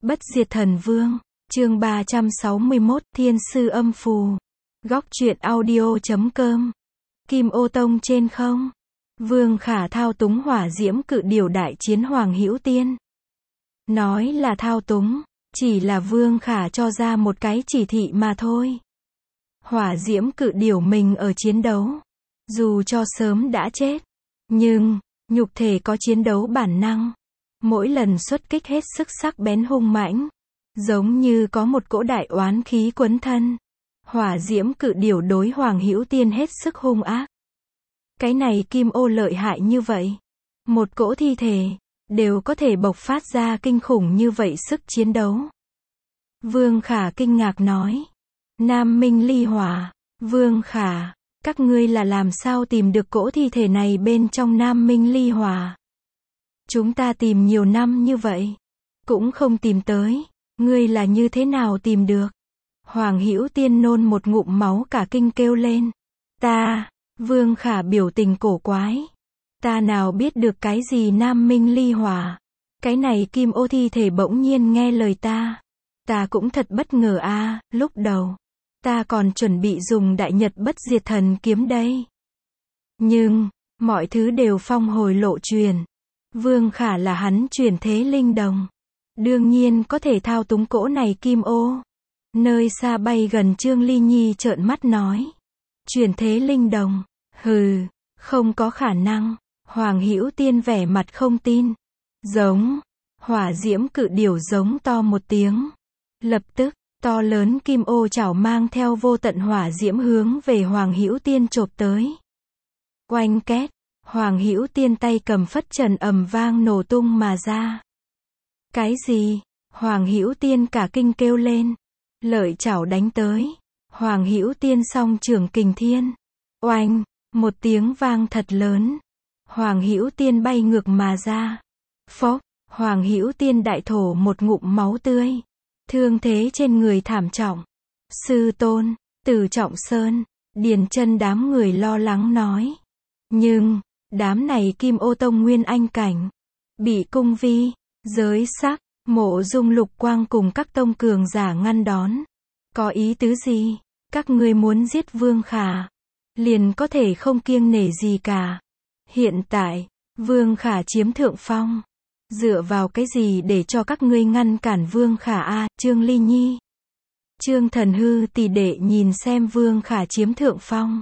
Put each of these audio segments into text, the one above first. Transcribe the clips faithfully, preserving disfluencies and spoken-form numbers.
Bất diệt thần vương, chương ba trăm sáu mươi mốt, Thiên sư âm phù. Góc truyện audio chấm com. Kim Ô Tông trên không. Vương Khả thao túng hỏa diễm cự điểu đại chiến Hoàng Hữu Tiên. Nói là thao túng, chỉ là Vương Khả cho ra một cái chỉ thị mà thôi. Hỏa diễm cự điểu mình ở chiến đấu, dù cho sớm đã chết, nhưng nhục thể có chiến đấu bản năng. Mỗi lần xuất kích hết sức sắc bén hung mãnh, giống như có một cỗ đại oán khí quấn thân. Hỏa diễm cự điểu đối Hoàng Hữu Tiên hết sức hung ác. Cái này Kim Ô lợi hại như vậy, một cỗ thi thể đều có thể bộc phát ra kinh khủng như vậy sức chiến đấu. Vương Khả kinh ngạc nói. Nam Minh Ly Hỏa, Vương Khả, các ngươi là làm sao tìm được cỗ thi thể này bên trong Nam Minh Ly Hỏa? Chúng ta tìm nhiều năm như vậy, cũng không tìm tới, ngươi là như thế nào tìm được? Hoàng Hữu Tiên nôn một ngụm máu cả kinh kêu lên. Ta, Vương Khả biểu tình cổ quái. Ta nào biết được cái gì Nam Minh Ly Hỏa? Cái này Kim Ô thi thể bỗng nhiên nghe lời ta. Ta cũng thật bất ngờ a, à, lúc đầu ta còn chuẩn bị dùng Đại Nhật Bất Diệt Thần Kiếm đây. Nhưng, mọi thứ đều phong hồi lộ truyền. Vương Khả là hắn chuyển thế linh đồng. Đương nhiên có thể thao túng cỗ này Kim Ô. Nơi xa bay gần Trương Ly Nhi trợn mắt nói. Chuyển thế linh đồng, hừ, không có khả năng. Hoàng Hữu Tiên vẻ mặt không tin. Giống, hỏa diễm cự điểu giống to một tiếng. Lập tức, to lớn Kim Ô chảo mang theo vô tận hỏa diễm hướng về Hoàng Hữu Tiên chộp tới. Oanh két, Hoàng Hữu Tiên tay cầm phất trần ầm vang nổ tung mà ra. Cái gì? Hoàng Hữu Tiên cả kinh kêu lên. Lợi chảo đánh tới. Hoàng Hữu Tiên song trưởng kình thiên. Oanh, một tiếng vang thật lớn. Hoàng Hữu Tiên bay ngược mà ra. Phốc, Hoàng Hữu Tiên đại thổ một ngụm máu tươi. Thương thế trên người thảm trọng. Sư tôn, Từ Trọng Sơn, Điền Chân đám người lo lắng nói. Nhưng, đám này Kim Ô Tông nguyên anh cảnh, bị cung vi, giới sắc, Mộ Dung Lục Quang cùng các tông cường giả ngăn đón. Có ý tứ gì? Các ngươi muốn giết Vương Khả, liền có thể không kiêng nể gì cả. Hiện tại, Vương Khả chiếm thượng phong. Dựa vào cái gì để cho các ngươi ngăn cản Vương Khả a? À, Trương Ly Nhi, Trương Thần Hư tỷ đệ nhìn xem Vương Khả chiếm thượng phong.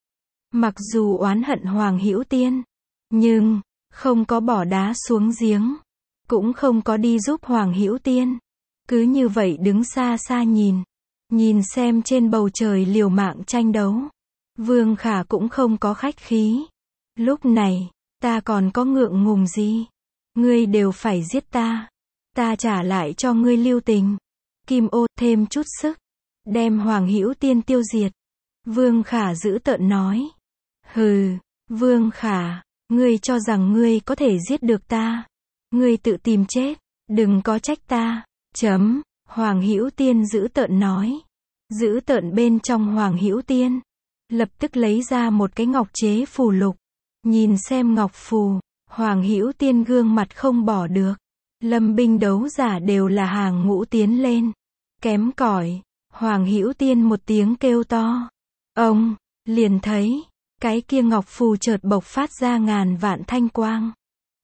Mặc dù oán hận Hoàng Hữu Tiên, nhưng không có bỏ đá xuống giếng, cũng không có đi giúp Hoàng Hữu Tiên. Cứ như vậy đứng xa xa nhìn, nhìn xem trên bầu trời liều mạng tranh đấu. Vương Khả cũng không có khách khí. Lúc này, ta còn có ngượng ngùng gì? Ngươi đều phải giết ta, ta trả lại cho ngươi lưu tình. Kim Ô thêm chút sức, đem Hoàng Hữu Tiên tiêu diệt. Vương Khả dữ tợn nói. Hừ, Vương Khả, ngươi cho rằng ngươi có thể giết được ta? Ngươi tự tìm chết, đừng có trách ta. Chấm, Hoàng Hữu Tiên dữ tợn nói. Dữ tợn bên trong Hoàng Hữu Tiên, lập tức lấy ra một cái ngọc chế phù lục. Nhìn xem ngọc phù, Hoàng Hữu Tiên gương mặt không bỏ được. Lâm binh đấu giả đều là hàng ngũ tiến lên. Kém cỏi, Hoàng Hữu Tiên một tiếng kêu to. Ông, liền thấy, cái kia ngọc phù chợt bộc phát ra ngàn vạn thanh quang.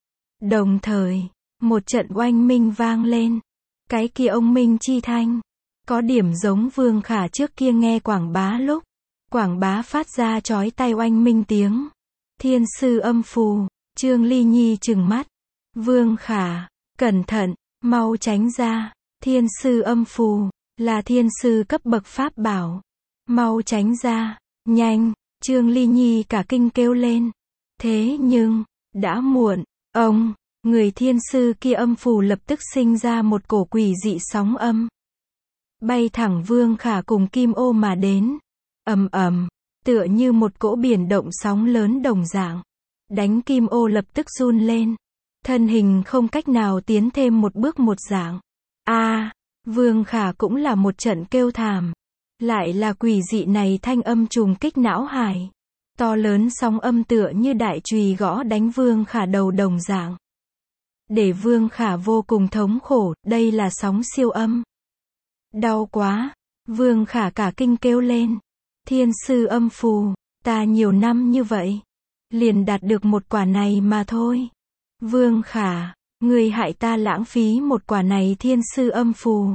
Đồng thời, một trận oanh minh vang lên. Cái kia ông minh chi thanh, có điểm giống Vương Khả trước kia nghe quảng bá lúc. Quảng bá phát ra chói tai oanh minh tiếng. Thiên sư âm phù. Trương Ly Nhi trừng mắt. Vương Khả, cẩn thận, mau tránh ra. Thiên sư âm phù, là thiên sư cấp bậc pháp bảo. Mau tránh ra, nhanh. Trương Ly Nhi cả kinh kêu lên. Thế nhưng, đã muộn. Ông, người thiên sư kia âm phù lập tức sinh ra một cổ quỷ dị sóng âm. Bay thẳng Vương Khả cùng Kim Ô mà đến. Ầm ầm, tựa như một cỗ biển động sóng lớn đồng dạng. Đánh Kim Ô lập tức run lên. Thân hình không cách nào tiến thêm một bước một dạng. A, à, Vương Khả cũng là một trận kêu thảm. Lại là quỷ dị này thanh âm trùng kích não hải. To lớn sóng âm tựa như đại chùy gõ đánh Vương Khả đầu đồng dạng. để Vương Khả vô cùng thống khổ, đây là sóng siêu âm. Đau quá, Vương Khả cả kinh kêu lên. Thiên sư âm phù, ta nhiều năm như vậy, liền đạt được một quả này mà thôi. Vương Khả, ngươi hại ta lãng phí một quả này thiên sư âm phù.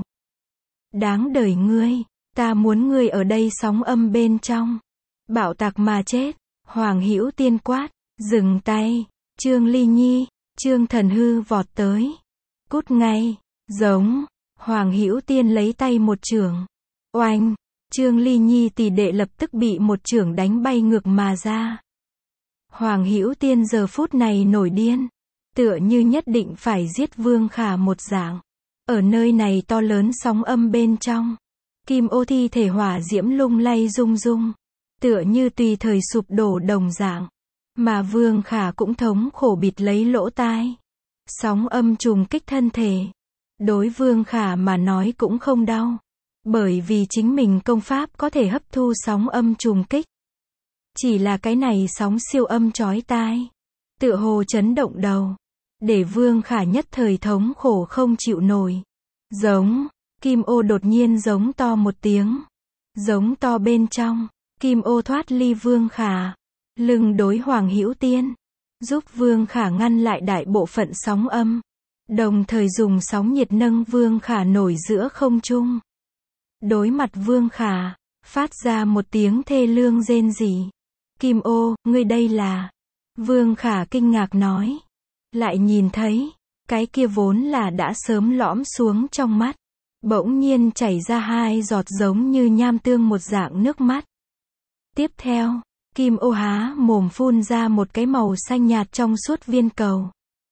Đáng đời ngươi, ta muốn ngươi ở đây sóng âm bên trong. Bạo tạc mà chết. Hoàng Hữu Tiên quát, dừng tay. Trương Ly Nhi, Trương Thần Hư vọt tới. Cút ngay, giống. Hoàng Hữu Tiên lấy tay một chưởng. Oanh, Trương Ly Nhi tỷ đệ lập tức bị một chưởng đánh bay ngược mà ra. Hoàng Hữu Tiên giờ phút này nổi điên, tựa như nhất định phải giết Vương Khả một dạng. Ở nơi này to lớn sóng âm bên trong, kim ô thi thể hỏa diễm lung lay rung rung, tựa như tùy thời sụp đổ đồng dạng. Mà Vương Khả cũng thống khổ bịt lấy lỗ tai. Sóng âm trùng kích thân thể. Đối Vương Khả mà nói cũng không đau, bởi vì chính mình công pháp có thể hấp thu sóng âm trùng kích. Chỉ là cái này sóng siêu âm chói tai, tựa hồ chấn động đầu, để Vương Khả nhất thời thống khổ không chịu nổi. Giống, kim ô đột nhiên giống to một tiếng. Giống to bên trong, kim ô thoát ly Vương Khả, lưng đối Hoàng Hữu Tiên, giúp Vương Khả ngăn lại đại bộ phận sóng âm, đồng thời dùng sóng nhiệt nâng Vương Khả nổi giữa không trung. Đối mặt Vương Khả, phát ra một tiếng thê lương rên rỉ. Kim ô, ngươi đây là... Vương Khả kinh ngạc nói. Lại nhìn thấy, cái kia vốn là đã sớm lõm xuống trong mắt, bỗng nhiên chảy ra hai giọt giống như nham tương một dạng nước mắt. Tiếp theo, kim ô há mồm phun ra một cái màu xanh nhạt trong suốt viên cầu.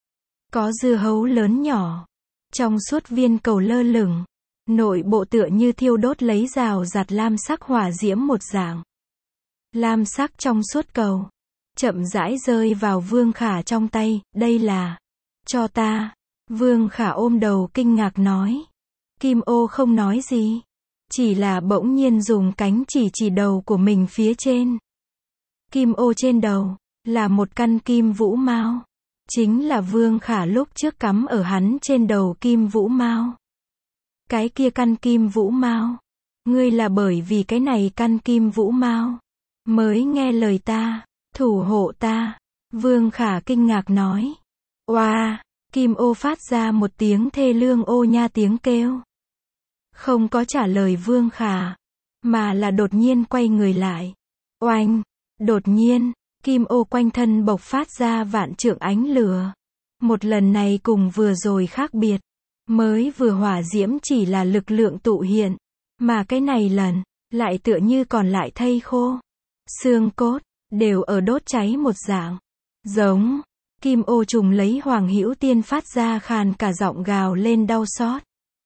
Có dưa hấu lớn nhỏ, trong suốt viên cầu lơ lửng, nội bộ tựa như thiêu đốt lấy rào rạt lam sắc hỏa diễm một dạng. Lam sắc trong suốt cầu, chậm rãi rơi vào Vương Khả trong tay, đây là, cho ta. Vương Khả ôm đầu kinh ngạc nói. Kim ô không nói gì, chỉ là bỗng nhiên dùng cánh chỉ chỉ đầu của mình phía trên. Kim ô trên đầu, là một căn kim vũ mao. Chính là Vương Khả lúc trước cắm ở hắn trên đầu kim vũ mao. Cái kia căn kim vũ mao, ngươi là bởi vì cái này căn kim vũ mao mới nghe lời ta, thủ hộ ta. Vương Khả kinh ngạc nói. Oa, wow, kim ô phát ra một tiếng thê lương ô nha tiếng kêu. Không có trả lời Vương Khả, mà là đột nhiên quay người lại. Oanh, đột nhiên, kim ô quanh thân bộc phát ra vạn trượng ánh lửa. Một lần này cùng vừa rồi khác biệt. Mới vừa hỏa diễm chỉ là lực lượng tụ hiện, mà cái này lần, lại tựa như còn lại thây khô. Xương cốt, đều ở đốt cháy một dạng. Giống, kim ô trùng lấy Hoàng Hữu Tiên phát ra khàn cả giọng gào lên đau xót.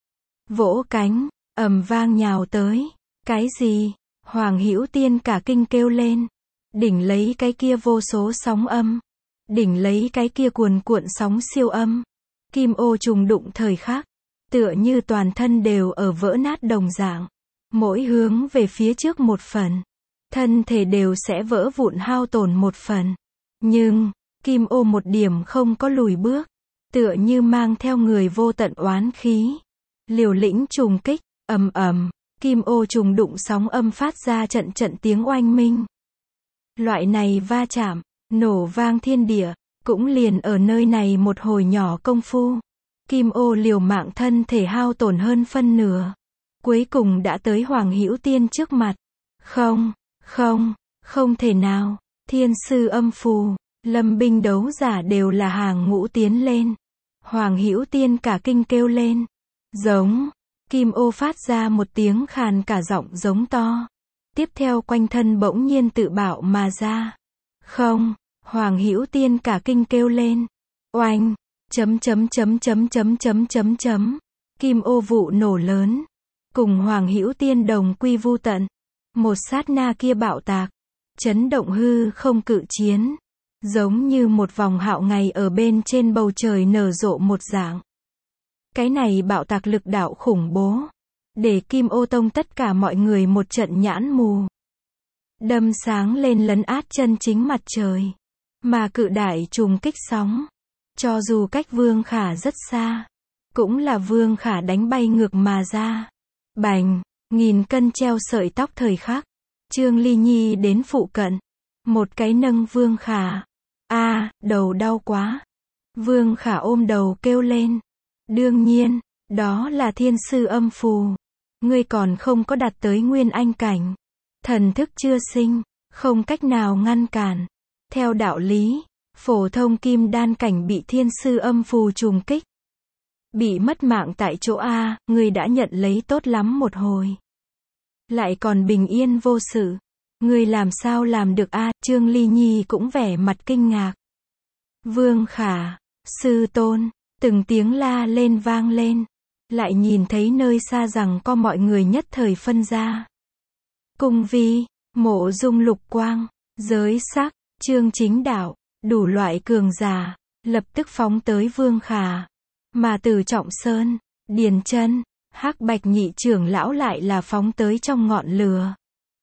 Vỗ cánh, ầm vang nhào tới. Cái gì? Hoàng Hữu Tiên cả kinh kêu lên. Đỉnh lấy cái kia vô số sóng âm. Đỉnh lấy cái kia cuồn cuộn sóng siêu âm. Kim ô trùng đụng thời khắc, tựa như toàn thân đều ở vỡ nát đồng dạng. Mỗi hướng về phía trước một phần, thân thể đều sẽ vỡ vụn hao tổn một phần. Nhưng, kim ô một điểm không có lùi bước, tựa như mang theo người vô tận oán khí. Liều lĩnh trùng kích, ầm ầm, kim ô trùng đụng sóng âm phát ra trận trận tiếng oanh minh. Loại này va chạm, nổ vang thiên địa, cũng liền ở nơi này một hồi nhỏ công phu. Kim ô liều mạng thân thể hao tổn hơn phân nửa. Cuối cùng đã tới Hoàng Hữu Tiên trước mặt. Không, không, không thể nào. Thiên sư âm phù, lâm binh đấu giả đều là hàng ngũ tiến lên. Hoàng Hữu Tiên cả kinh kêu lên. Giống, kim ô phát ra một tiếng khàn cả giọng giống to. Tiếp theo quanh thân bỗng nhiên tự bạo mà ra. Không, Hoàng Hữu Tiên cả kinh kêu lên. Oanh, chấm chấm chấm chấm chấm chấm chấm chấm. Kim ô vụ nổ lớn, cùng Hoàng Hữu Tiên đồng quy vu tận. Một sát na kia bạo tạc, chấn động hư không cự chiến, giống như một vòng hạo ngày ở bên trên bầu trời nở rộ một dạng. Cái này bạo tạc lực đạo khủng bố, để Kim Ô Tông tất cả mọi người một trận nhãn mù. Đâm sáng lên lấn át chân chính mặt trời, mà cự đại trùng kích sóng, Cho dù cách Vương Khả rất xa, cũng là Vương Khả đánh bay ngược mà ra. Bành, nghìn cân treo sợi tóc thời khắc. Trương Ly Nhi đến phụ cận. Một cái nâng Vương Khả. a à, đầu đau quá. Vương Khả ôm đầu kêu lên. Đương nhiên, đó là thiên sư âm phù. Ngươi còn không có đạt tới nguyên anh cảnh. Thần thức chưa sinh, không cách nào ngăn cản. Theo đạo lý, phổ thông kim đan cảnh bị thiên sư âm phù trùng kích. Bị mất mạng tại chỗ A, ngươi đã nhận lấy tốt lắm một hồi. Lại còn bình yên vô sự. Ngươi làm sao làm được A, Trương Ly Nhi cũng vẻ mặt kinh ngạc. Vương Khả, sư tôn, từng tiếng la lên vang lên. Lại nhìn thấy nơi xa rằng có mọi người nhất thời phân ra. Cung vi, Mộ Dung Lục Quang, Giới Sắc, Trương Chính Đạo, đủ loại cường giả, lập tức phóng tới Vương Khả. Mà Từ Trọng Sơn, Điền Chân, Hắc Bạch nhị trưởng lão lại là phóng tới trong ngọn lửa.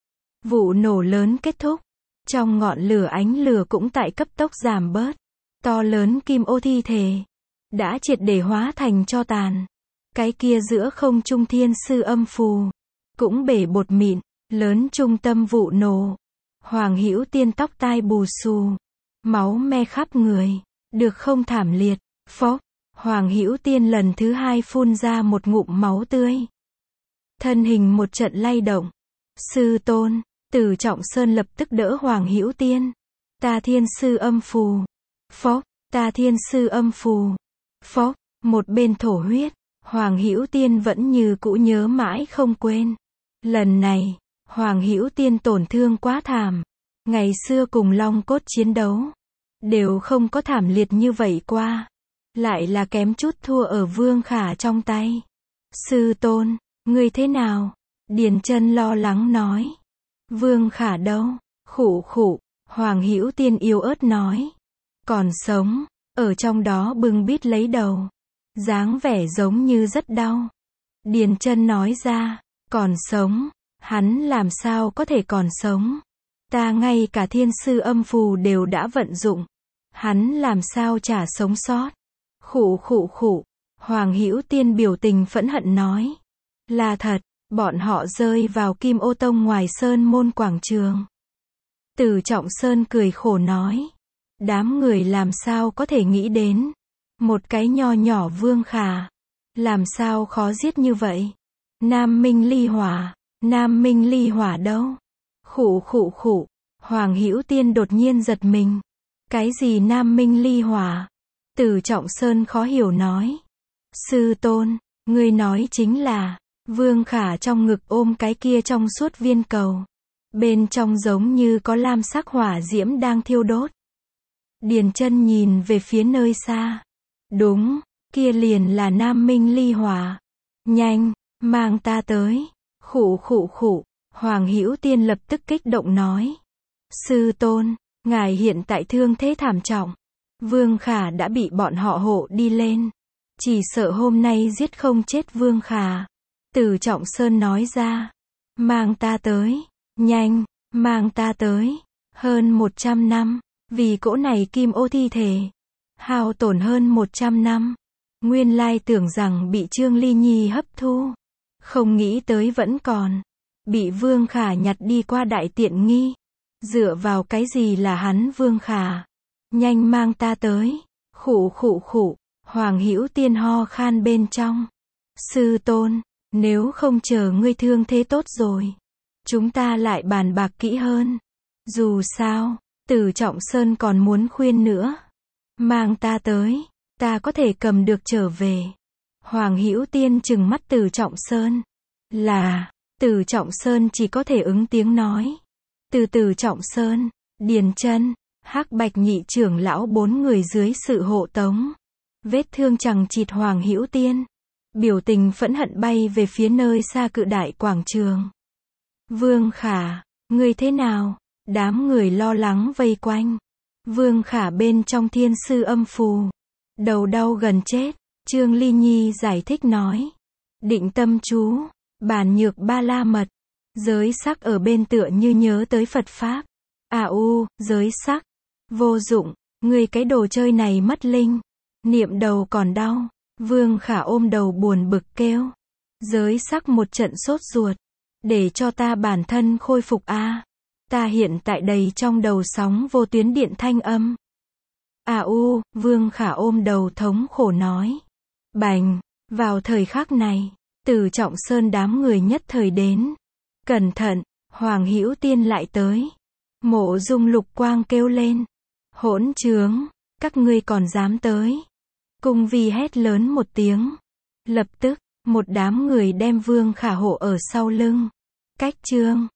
Vụ nổ lớn kết thúc, trong ngọn lửa ánh lửa cũng tại cấp tốc giảm bớt. To lớn kim ô thi thể đã triệt để hóa thành tro tàn. Cái kia giữa không trung thiên sư âm phù cũng bể bột mịn, lớn trung tâm vụ nổ. Hoàng Hữu Tiên tóc tai bù xù, máu me khắp người, được không thảm liệt. Phốc, Hoàng Hữu Tiên lần thứ hai phun ra một ngụm máu tươi. Thân hình một trận lay động. Sư tôn, Từ Trọng Sơn lập tức đỡ Hoàng Hữu Tiên. Ta thiên sư âm phù. Phốc, ta thiên sư âm phù. Phốc, một bên thổ huyết. Hoàng Hữu Tiên vẫn như cũ nhớ mãi không quên. Lần này, Hoàng Hữu Tiên tổn thương quá thảm. Ngày xưa cùng Long Cốt chiến đấu, đều không có thảm liệt như vậy qua. Lại là kém chút thua ở Vương Khả trong tay. Sư tôn, ngươi thế nào? Điền Chân lo lắng nói. Vương Khả đâu? Khụ khụ, Hoàng Hữu Tiên yếu ớt nói. Còn sống, ở trong đó bưng bít lấy đầu. Dáng vẻ giống như rất đau. Điền Chân nói ra, còn sống, hắn làm sao có thể còn sống? Ta ngay cả thiên sư âm phù đều đã vận dụng. Hắn làm sao chả sống sót? Khụ khụ khụ, Hoàng Hữu Tiên biểu tình phẫn hận nói. Là thật, bọn họ rơi vào Kim Ô Tông ngoài sơn môn quảng trường. Từ Trọng Sơn cười khổ nói. Đám người làm sao có thể nghĩ đến. Một cái nho nhỏ Vương Khả. Làm sao khó giết như vậy? Nam Minh Ly Hỏa. Nam Minh Ly Hỏa đâu? Khụ khụ khụ. Hoàng Hữu Tiên đột nhiên giật mình. Cái gì Nam Minh Ly Hỏa? Từ Trọng Sơn khó hiểu nói. Sư tôn, ngươi nói chính là Vương Khả trong ngực ôm cái kia trong suốt viên cầu. Bên trong giống như có lam sắc hỏa diễm đang thiêu đốt. Điền Chân nhìn về phía nơi xa. Đúng, kia liền là Nam Minh Ly Hỏa. Nhanh, mang ta tới. Khụ khụ khụ, Hoàng Hữu Tiên lập tức kích động nói. Sư tôn, ngài hiện tại thương thế thảm trọng. Vương Khả đã bị bọn họ hộ đi lên. Chỉ sợ hôm nay giết không chết Vương Khả. Từ Trọng Sơn nói ra. Mang ta tới. Nhanh, mang ta tới. Hơn một trăm năm. Vì cỗ này kim ô thi thể. Hao tổn hơn một trăm năm. Nguyên lai tưởng rằng bị Trương Ly Nhi hấp thu. Không nghĩ tới vẫn còn. Bị Vương Khả nhặt đi qua đại tiện nghi. Dựa vào cái gì là hắn Vương Khả? Nhanh mang ta tới. Khụ khụ khụ, Hoàng Hữu Tiên ho khan bên trong. Sư tôn, nếu không chờ ngươi thương thế tốt rồi, chúng ta lại bàn bạc kỹ hơn. Dù sao, Từ Trọng Sơn còn muốn khuyên nữa. Mang ta tới, ta có thể cầm được trở về. Hoàng Hữu Tiên trừng mắt Từ Trọng Sơn. Là, Từ Trọng Sơn chỉ có thể ứng tiếng nói. Từ Từ Trọng Sơn, Điền Chân, Hắc Bạch nhị trưởng lão bốn người dưới sự hộ tống. Vết thương chằng chịt Hoàng Hữu Tiên. Biểu tình phẫn hận bay về phía nơi xa cự đại quảng trường. Vương Khả, ngươi thế nào? Đám người lo lắng vây quanh. Vương Khả bên trong thiên sư âm phù. Đầu đau gần chết. Trương Ly Nhi giải thích nói. Định tâm chú, bản nhược ba la mật. Giới sắc ở bên tựa như nhớ tới Phật Pháp. À u, giới sắc. Vô dụng, ngươi cái đồ chơi này mất linh. Niệm đầu còn đau. Vương Khả ôm đầu buồn bực kêu. Giới sắc một trận sốt ruột. Để cho ta bản thân khôi phục a. Ta hiện tại đầy trong đầu sóng vô tuyến điện thanh âm. À u, Vương Khả ôm đầu thống khổ nói. Bành, vào thời khắc này, Từ Trọng Sơn đám người nhất thời đến. Cẩn thận, Hoàng Hữu Tiên lại tới. Mộ Dung Lục Quang kêu lên. Hỗn trướng, các ngươi còn dám tới. Cung Vi hét lớn một tiếng. Lập tức, một đám người đem Vương Khả hộ ở sau lưng. Cách chương